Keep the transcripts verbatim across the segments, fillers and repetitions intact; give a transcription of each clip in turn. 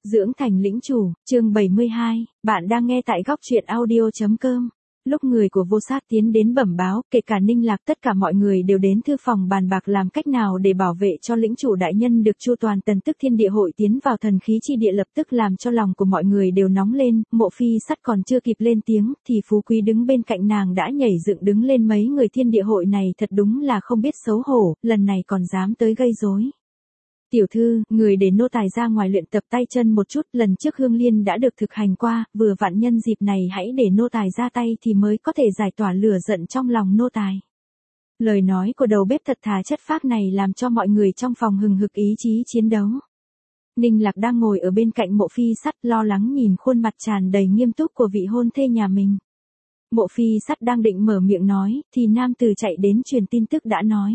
Dưỡng thành lĩnh chủ, chương bảy mươi hai, bạn đang nghe tại góc truyện audio.com. Lúc người của vô sát tiến đến bẩm báo, kể cả Ninh Lạc tất cả mọi người đều đến thư phòng bàn bạc làm cách nào để bảo vệ cho lĩnh chủ đại nhân được chu toàn. Tần tức thiên địa hội tiến vào thần khí chi địa lập tức làm cho lòng của mọi người đều nóng lên, Mộ Phi Sắt còn chưa kịp lên tiếng, thì Phú Quý đứng bên cạnh nàng đã nhảy dựng đứng lên. Mấy người thiên địa hội này thật đúng là không biết xấu hổ, lần này còn dám tới gây rối. Tiểu thư, người để nô tài ra ngoài luyện tập tay chân một chút, lần trước Hương Liên đã được thực hành qua, vừa vặn nhân dịp này hãy để nô tài ra tay thì mới có thể giải tỏa lửa giận trong lòng nô tài. Lời nói của đầu bếp thật thà chất phác này làm cho mọi người trong phòng hừng hực ý chí chiến đấu. Ninh Lạc đang ngồi ở bên cạnh Mộ Phi Sắt lo lắng nhìn khuôn mặt tràn đầy nghiêm túc của vị hôn thê nhà mình. Mộ Phi Sắt đang định mở miệng nói, thì nam tử chạy đến truyền tin tức đã nói.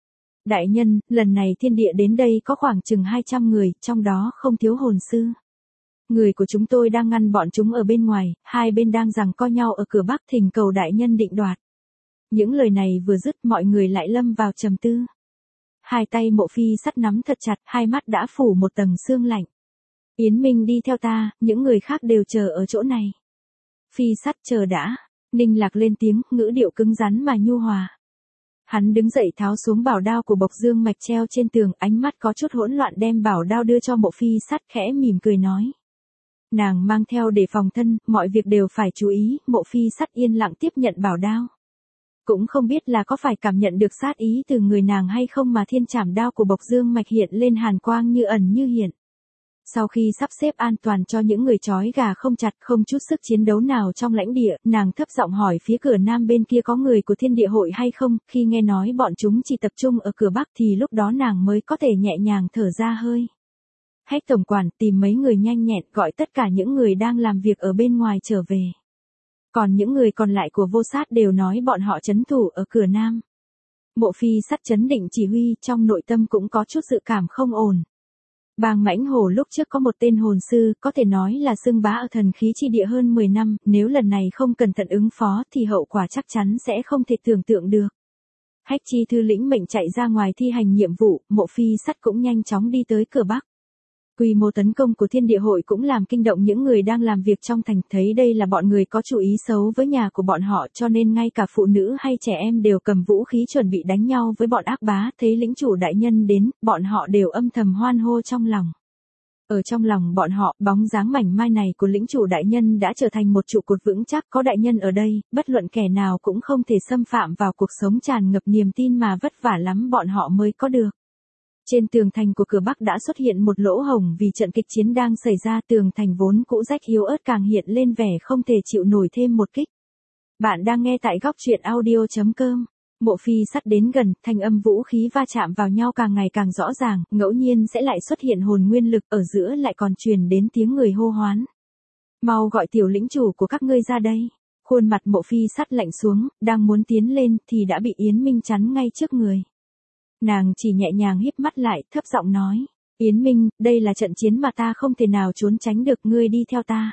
Đại nhân, lần này thiên địa đến đây có khoảng chừng hai trăm người, trong đó không thiếu hồn sư. Người của chúng tôi đang ngăn bọn chúng ở bên ngoài, hai bên đang giằng co nhau ở cửa bắc, thỉnh cầu đại nhân định đoạt. Những lời này vừa dứt mọi người lại lâm vào trầm tư. Hai tay Mộ Phi Sắt nắm thật chặt, hai mắt đã phủ một tầng sương lạnh. Yến Minh đi theo ta, những người khác đều chờ ở chỗ này. Phi Sắt chờ đã. Ninh Lạc lên tiếng, ngữ điệu cứng rắn mà nhu hòa. Hắn đứng dậy tháo xuống bảo đao của Bộc Dương Mạch treo trên tường, ánh mắt có chút hỗn loạn đem bảo đao đưa cho Mộ Phi Sắt, khẽ mỉm cười nói. Nàng mang theo để phòng thân, mọi việc đều phải chú ý. Mộ Phi Sắt yên lặng tiếp nhận bảo đao. Cũng không biết là có phải cảm nhận được sát ý từ người nàng hay không mà thiên trảm đao của Bộc Dương Mạch hiện lên hàn quang như ẩn như hiện. Sau khi sắp xếp an toàn cho những người trói gà không chặt, không chút sức chiến đấu nào trong lãnh địa, nàng thấp giọng hỏi phía cửa nam bên kia có người của thiên địa hội hay không. Khi nghe nói bọn chúng chỉ tập trung ở cửa bắc thì lúc đó nàng mới có thể nhẹ nhàng thở ra hơi. Hách tổng quản tìm mấy người nhanh nhẹn gọi tất cả những người đang làm việc ở bên ngoài trở về. Còn những người còn lại của vô sát đều nói bọn họ trấn thủ ở cửa nam. Mộ Phi Sắt trấn định chỉ huy, trong nội tâm cũng có chút dự cảm không ổn. Bàng Mãnh Hồ lúc trước có một tên hồn sư, có thể nói là xưng bá ở thần khí chi địa hơn mười năm, nếu lần này không cẩn thận ứng phó thì hậu quả chắc chắn sẽ không thể tưởng tượng được. Hách Chi Thư lĩnh mệnh chạy ra ngoài thi hành nhiệm vụ, Mộ Phi Sắt cũng nhanh chóng đi tới cửa bắc. Quy mô tấn công của thiên địa hội cũng làm kinh động những người đang làm việc trong thành, thấy đây là bọn người có chủ ý xấu với nhà của bọn họ cho nên ngay cả phụ nữ hay trẻ em đều cầm vũ khí chuẩn bị đánh nhau với bọn ác bá. Thấy lĩnh chủ đại nhân đến, bọn họ đều âm thầm hoan hô trong lòng. Ở trong lòng bọn họ, bóng dáng mảnh mai này của lĩnh chủ đại nhân đã trở thành một trụ cột vững chắc, có đại nhân ở đây, bất luận kẻ nào cũng không thể xâm phạm vào cuộc sống tràn ngập niềm tin mà vất vả lắm bọn họ mới có được. Trên tường thành của cửa bắc đã xuất hiện một lỗ hổng vì trận kịch chiến đang xảy ra, tường thành vốn cũ rách yếu ớt càng hiện lên vẻ không thể chịu nổi thêm một kích. Bạn đang nghe tại góc truyện audio.com. Mộ Phi Sắt đến gần, thanh âm vũ khí va chạm vào nhau càng ngày càng rõ ràng, ngẫu nhiên sẽ lại xuất hiện hồn nguyên lực, ở giữa lại còn truyền đến tiếng người hô hoán. Mau gọi tiểu lĩnh chủ của các ngươi ra đây. Khuôn mặt Mộ Phi Sắt lạnh xuống, đang muốn tiến lên thì đã bị Yến Minh chắn ngay trước người. Nàng chỉ nhẹ nhàng híp mắt lại, thấp giọng nói, Yến Minh, đây là trận chiến mà ta không thể nào trốn tránh được, ngươi đi theo ta.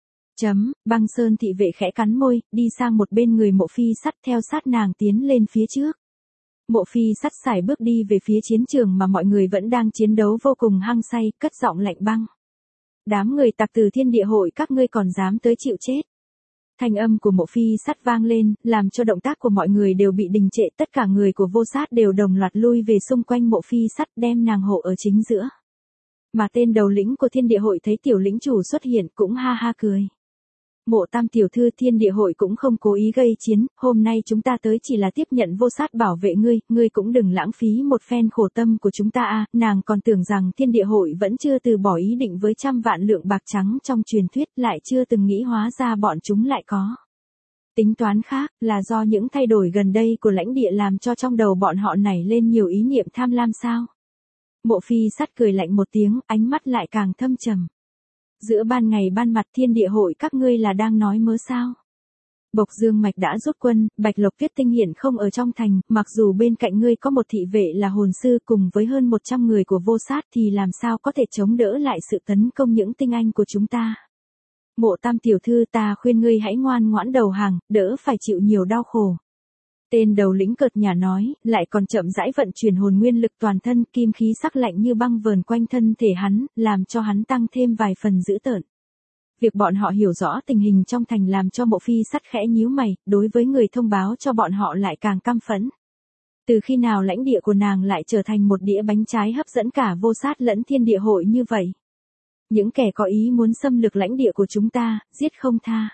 Chấm, Băng Sơn thị vệ khẽ cắn môi, đi sang một bên người Mộ Phi Sắt theo sát nàng tiến lên phía trước. Mộ Phi Sắt sải bước đi về phía chiến trường mà mọi người vẫn đang chiến đấu vô cùng hăng say, cất giọng lạnh băng. Đám người tặc từ thiên địa hội các ngươi còn dám tới chịu chết. Thanh âm của Mộ Phi Sắt vang lên, làm cho động tác của mọi người đều bị đình trệ, tất cả người của vô sát đều đồng loạt lui về xung quanh Mộ Phi Sắt đem nàng hộ ở chính giữa. Mà tên đầu lĩnh của thiên địa hội thấy tiểu lĩnh chủ xuất hiện cũng ha ha cười. Mộ Tam tiểu thư, thiên địa hội cũng không cố ý gây chiến, hôm nay chúng ta tới chỉ là tiếp nhận vô sát bảo vệ ngươi, ngươi cũng đừng lãng phí một phen khổ tâm của chúng ta à. Nàng còn tưởng rằng thiên địa hội vẫn chưa từ bỏ ý định với trăm vạn lượng bạc trắng trong truyền thuyết, lại chưa từng nghĩ hóa ra bọn chúng lại có tính toán khác, là do những thay đổi gần đây của lãnh địa làm cho trong đầu bọn họ nảy lên nhiều ý niệm tham lam sao. Mộ Phi Sắt cười lạnh một tiếng, ánh mắt lại càng thâm trầm. Giữa ban ngày ban mặt thiên địa hội các ngươi là đang nói mớ sao? Bộc Dương Mạch đã rút quân, Bạch Lộc Viết Tinh hiện không ở trong thành, mặc dù bên cạnh ngươi có một thị vệ là hồn sư cùng với hơn một trăm người của vô sát thì làm sao có thể chống đỡ lại sự tấn công những tinh anh của chúng ta. Mộ Tam tiểu thư, ta khuyên ngươi hãy ngoan ngoãn đầu hàng, đỡ phải chịu nhiều đau khổ. Tên đầu lĩnh cợt nhả nói, lại còn chậm rãi vận chuyển hồn nguyên lực toàn thân, kim khí sắc lạnh như băng vờn quanh thân thể hắn, làm cho hắn tăng thêm vài phần dữ tợn. Việc bọn họ hiểu rõ tình hình trong thành làm cho Mộ Phi Sắt khẽ nhíu mày, đối với người thông báo cho bọn họ lại càng căm phẫn. Từ khi nào lãnh địa của nàng lại trở thành một đĩa bánh trái hấp dẫn cả vô sát lẫn thiên địa hội như vậy? Những kẻ có ý muốn xâm lược lãnh địa của chúng ta, giết không tha.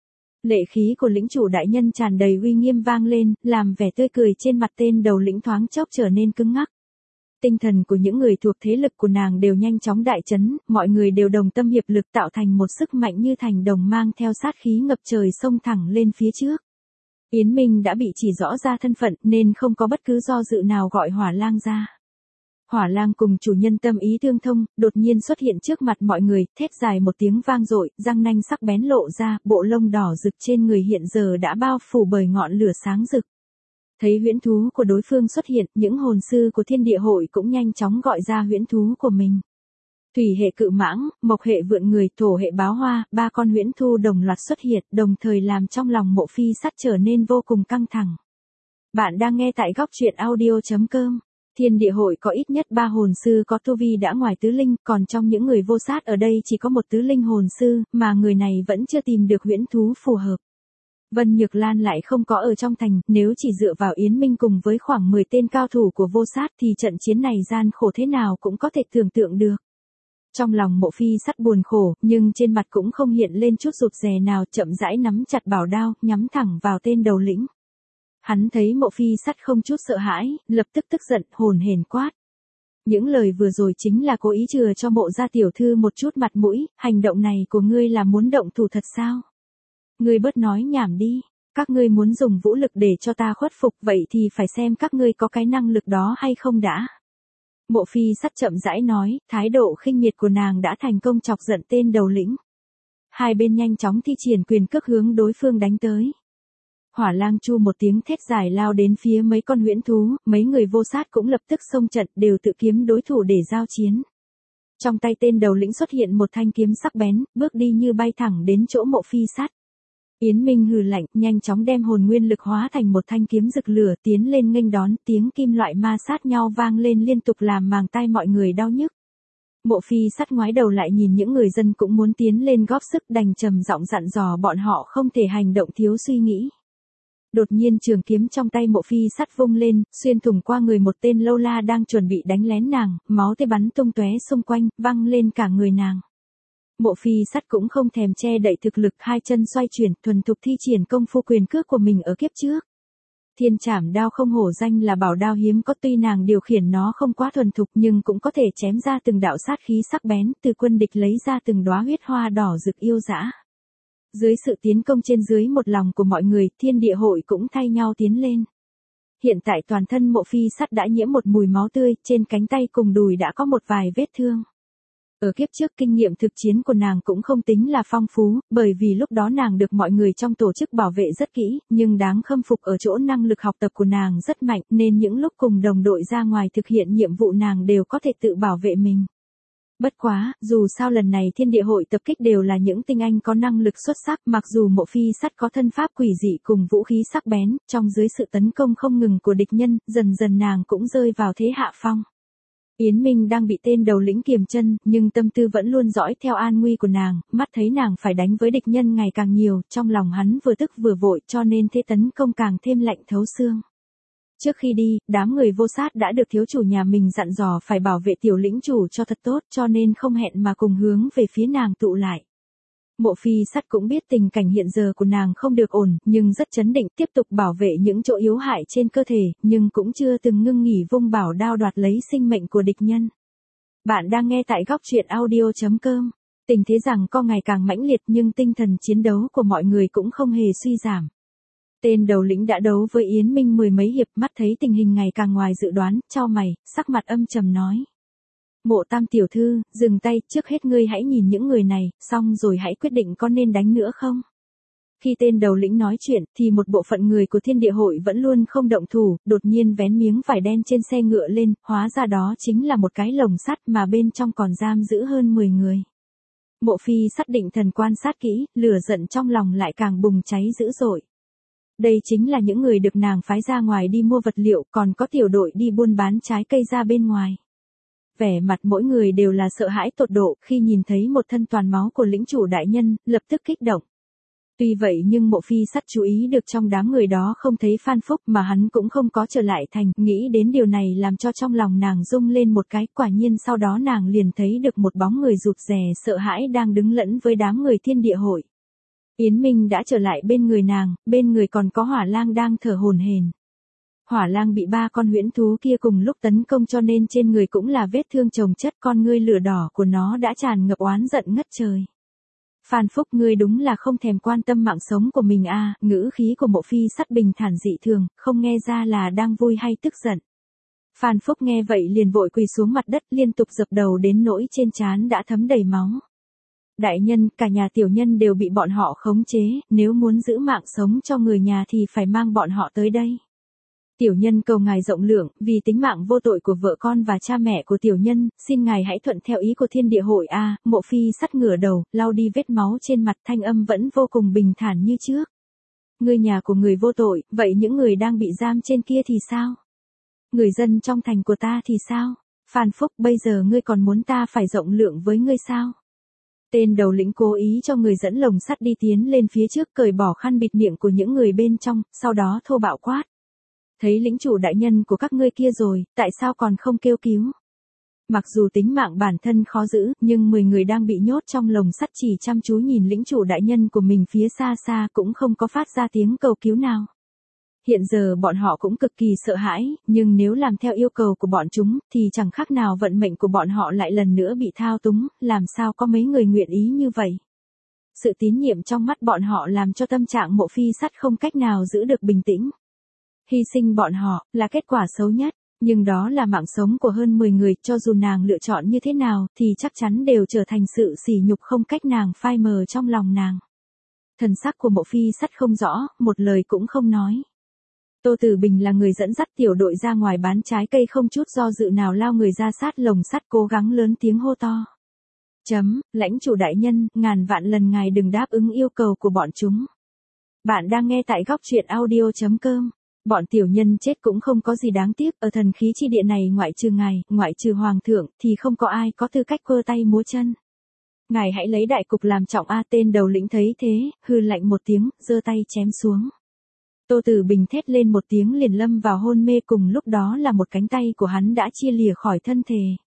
Lệ khí của lĩnh chủ đại nhân tràn đầy uy nghiêm vang lên, làm vẻ tươi cười trên mặt tên đầu lĩnh thoáng chốc trở nên cứng ngắc. Tinh thần của những người thuộc thế lực của nàng đều nhanh chóng đại chấn, mọi người đều đồng tâm hiệp lực tạo thành một sức mạnh như thành đồng mang theo sát khí ngập trời xông thẳng lên phía trước. Yến Minh đã bị chỉ rõ ra thân phận nên không có bất cứ do dự nào gọi Hỏa Lang ra. Hỏa Lang cùng chủ nhân tâm ý tương thông, đột nhiên xuất hiện trước mặt mọi người, thét dài một tiếng vang dội, răng nanh sắc bén lộ ra, bộ lông đỏ rực trên người hiện giờ đã bao phủ bởi ngọn lửa sáng rực. Thấy huyễn thú của đối phương xuất hiện, những hồn sư của thiên địa hội cũng nhanh chóng gọi ra huyễn thú của mình. Thủy hệ cự mãng, mộc hệ vượn người, thổ hệ báo hoa, ba con huyễn thu đồng loạt xuất hiện, đồng thời làm trong lòng Mộ Phi Sắt trở nên vô cùng căng thẳng. Bạn đang nghe tại góc truyện audio chấm com. Thiên địa hội có ít nhất ba hồn sư có tu vi đã ngoài tứ linh, còn trong những người vô sát ở đây chỉ có một tứ linh hồn sư, mà người này vẫn chưa tìm được huyễn thú phù hợp. Vân Nhược Lan lại không có ở trong thành, nếu chỉ dựa vào Yến Minh cùng với khoảng mười tên cao thủ của vô sát thì trận chiến này gian khổ thế nào cũng có thể tưởng tượng được. Trong lòng Mộ Phi Sắt buồn khổ, nhưng trên mặt cũng không hiện lên chút rụt rè nào, chậm rãi nắm chặt bảo đao, nhắm thẳng vào tên đầu lĩnh. Hắn thấy Mộ Phi Sắt không chút sợ hãi, lập tức tức giận, hồn hển quát. Những lời vừa rồi chính là cố ý chừa cho Mộ gia tiểu thư một chút mặt mũi, hành động này của ngươi là muốn động thủ thật sao? Ngươi bớt nói nhảm đi, các ngươi muốn dùng vũ lực để cho ta khuất phục, vậy thì phải xem các ngươi có cái năng lực đó hay không đã. Mộ Phi Sắt chậm rãi nói, thái độ khinh miệt của nàng đã thành công chọc giận tên đầu lĩnh. Hai bên nhanh chóng thi triển quyền cước hướng đối phương đánh tới. Hỏa Lang chu một tiếng thét dài lao đến phía mấy con huyễn thú, mấy người vô sát cũng lập tức xông trận, đều tự kiếm đối thủ để giao chiến. Trong tay tên đầu lĩnh xuất hiện một thanh kiếm sắc bén, bước đi như bay thẳng đến chỗ Mộ Phi Sắt. Yến Minh hừ lạnh, nhanh chóng đem hồn nguyên lực hóa thành một thanh kiếm rực lửa tiến lên nghênh đón, tiếng kim loại ma sát nhau vang lên liên tục làm màng tai mọi người đau nhức. Mộ Phi Sắt ngoái đầu lại nhìn những người dân cũng muốn tiến lên góp sức, đành trầm giọng dặn dò bọn họ không thể hành động thiếu suy nghĩ. Đột nhiên trường kiếm trong tay Mộ Phi Sắt vung lên, xuyên thủng qua người một tên lâu la đang chuẩn bị đánh lén nàng, máu tươi bắn tung tóe xung quanh, văng lên cả người nàng. Mộ Phi Sắt cũng không thèm che đậy thực lực, hai chân xoay chuyển, thuần thục thi triển công phu quyền cước của mình ở kiếp trước. Thiên Trảm đao không hổ danh là bảo đao hiếm có, tuy nàng điều khiển nó không quá thuần thục nhưng cũng có thể chém ra từng đạo sát khí sắc bén, từ quân địch lấy ra từng đóa huyết hoa đỏ rực yêu dã. Dưới sự tiến công trên dưới một lòng của mọi người, thiên địa hội cũng thay nhau tiến lên. Hiện tại toàn thân Mộ Phi Sắt đã nhiễm một mùi máu tươi, trên cánh tay cùng đùi đã có một vài vết thương. Ở kiếp trước kinh nghiệm thực chiến của nàng cũng không tính là phong phú, bởi vì lúc đó nàng được mọi người trong tổ chức bảo vệ rất kỹ, nhưng đáng khâm phục ở chỗ năng lực học tập của nàng rất mạnh, nên những lúc cùng đồng đội ra ngoài thực hiện nhiệm vụ nàng đều có thể tự bảo vệ mình. Bất quá, dù sao lần này thiên địa hội tập kích đều là những tinh anh có năng lực xuất sắc, mặc dù Mộ Phi Sắt có thân pháp quỷ dị cùng vũ khí sắc bén, trong dưới sự tấn công không ngừng của địch nhân, dần dần nàng cũng rơi vào thế hạ phong. Yến Minh đang bị tên đầu lĩnh kiềm chân, nhưng tâm tư vẫn luôn dõi theo an nguy của nàng, mắt thấy nàng phải đánh với địch nhân ngày càng nhiều, trong lòng hắn vừa tức vừa vội, cho nên thế tấn công càng thêm lạnh thấu xương. Trước khi đi, đám người vô sát đã được thiếu chủ nhà mình dặn dò phải bảo vệ tiểu lĩnh chủ cho thật tốt, cho nên không hẹn mà cùng hướng về phía nàng tụ lại. Mộ Phi Sắt cũng biết tình cảnh hiện giờ của nàng không được ổn, nhưng rất chấn định tiếp tục bảo vệ những chỗ yếu hại trên cơ thể, nhưng cũng chưa từng ngưng nghỉ vung bảo đao đoạt lấy sinh mệnh của địch nhân. Bạn đang nghe tại góc truyện audio chấm com. Tình thế rằng co ngày càng mãnh liệt nhưng tinh thần chiến đấu của mọi người cũng không hề suy giảm. Tên đầu lĩnh đã đấu với Yến Minh mười mấy hiệp, mắt thấy tình hình ngày càng ngoài dự đoán, chau mày, sắc mặt âm trầm nói. Mộ Tam tiểu thư, dừng tay, trước hết ngươi hãy nhìn những người này, xong rồi hãy quyết định có nên đánh nữa không. Khi tên đầu lĩnh nói chuyện, thì một bộ phận người của thiên địa hội vẫn luôn không động thủ, đột nhiên vén miếng vải đen trên xe ngựa lên, hóa ra đó chính là một cái lồng sắt mà bên trong còn giam giữ hơn mười người. Mộ Phi Sắt định thần quan sát kỹ, lửa giận trong lòng lại càng bùng cháy dữ dội. Đây chính là những người được nàng phái ra ngoài đi mua vật liệu, còn có tiểu đội đi buôn bán trái cây ra bên ngoài. Vẻ mặt mỗi người đều là sợ hãi tột độ khi nhìn thấy một thân toàn máu của lĩnh chủ đại nhân, lập tức kích động. Tuy vậy nhưng Mộ Phi Sắt chú ý được trong đám người đó không thấy Phan Phúc mà hắn cũng không có trở lại thành, nghĩ đến điều này làm cho trong lòng nàng rung lên một cái, quả nhiên sau đó nàng liền thấy được một bóng người rụt rè sợ hãi đang đứng lẫn với đám người thiên địa hội. Yến Minh đã trở lại bên người nàng, bên người còn có Hỏa Lang đang thở hổn hển. Hỏa Lang bị ba con huyễn thú kia cùng lúc tấn công cho nên trên người cũng là vết thương chồng chất, con ngươi lửa đỏ của nó đã tràn ngập oán giận ngất trời. Phan Phúc, ngươi đúng là không thèm quan tâm mạng sống của mình à, ngữ khí của Mộ Phi Sắt bình thản dị thường, không nghe ra là đang vui hay tức giận. Phan Phúc nghe vậy liền vội quỳ xuống mặt đất liên tục dập đầu đến nỗi trên trán đã thấm đầy máu. Đại nhân, cả nhà tiểu nhân đều bị bọn họ khống chế, nếu muốn giữ mạng sống cho người nhà thì phải mang bọn họ tới đây. Tiểu nhân cầu ngài rộng lượng, vì tính mạng vô tội của vợ con và cha mẹ của tiểu nhân, xin ngài hãy thuận theo ý của thiên địa hội a. À, Mộ Phi Sắt ngửa đầu, lau đi vết máu trên mặt, thanh âm vẫn vô cùng bình thản như trước. Người nhà của người vô tội, vậy những người đang bị giam trên kia thì sao? Người dân trong thành của ta thì sao? Phan Phúc, bây giờ ngươi còn muốn ta phải rộng lượng với ngươi sao? Tên đầu lĩnh cố ý cho người dẫn lồng sắt đi tiến lên phía trước, cởi bỏ khăn bịt miệng của những người bên trong, sau đó thô bạo quát. Thấy lĩnh chủ đại nhân của các ngươi kia rồi, tại sao còn không kêu cứu? Mặc dù tính mạng bản thân khó giữ, nhưng mười người đang bị nhốt trong lồng sắt chỉ chăm chú nhìn lĩnh chủ đại nhân của mình phía xa xa cũng không có phát ra tiếng cầu cứu nào. Hiện giờ bọn họ cũng cực kỳ sợ hãi, nhưng nếu làm theo yêu cầu của bọn chúng, thì chẳng khác nào vận mệnh của bọn họ lại lần nữa bị thao túng, làm sao có mấy người nguyện ý như vậy. Sự tín nhiệm trong mắt bọn họ làm cho tâm trạng Mộ Phi Sắt không cách nào giữ được bình tĩnh. Hy sinh bọn họ, là kết quả xấu nhất, nhưng đó là mạng sống của hơn mười người, cho dù nàng lựa chọn như thế nào, thì chắc chắn đều trở thành sự sỉ nhục không cách nàng phai mờ trong lòng nàng. Thần sắc của Mộ Phi Sắt không rõ, một lời cũng không nói. Tô Tử Bình là người dẫn dắt tiểu đội ra ngoài bán trái cây không chút do dự nào lao người ra sát lồng sắt cố gắng lớn tiếng hô to. Chấm, lãnh chủ đại nhân, ngàn vạn lần ngài đừng đáp ứng yêu cầu của bọn chúng. Bạn đang nghe tại góc truyện audio chấm com. Bọn tiểu nhân chết cũng không có gì đáng tiếc, ở thần khí chi địa này ngoại trừ ngài, ngoại trừ hoàng thượng, thì không có ai có tư cách cơ tay múa chân. Ngài hãy lấy đại cục làm trọng a. Tên đầu lĩnh thấy thế, hừ lạnh một tiếng, giơ tay chém xuống. Tô Tử Bình thét lên một tiếng liền lâm vào hôn mê, cùng lúc đó là một cánh tay của hắn đã chia lìa khỏi thân thể.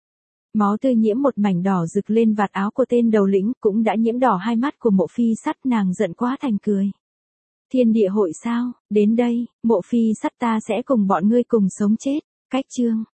Máu tươi nhiễm một mảnh đỏ rực lên vạt áo của tên đầu lĩnh, cũng đã nhiễm đỏ hai mắt của Mộ Phi Sắt, nàng giận quá thành cười. Thiên địa hội sao, đến đây, Mộ Phi Sắt ta sẽ cùng bọn ngươi cùng sống chết, cách chương.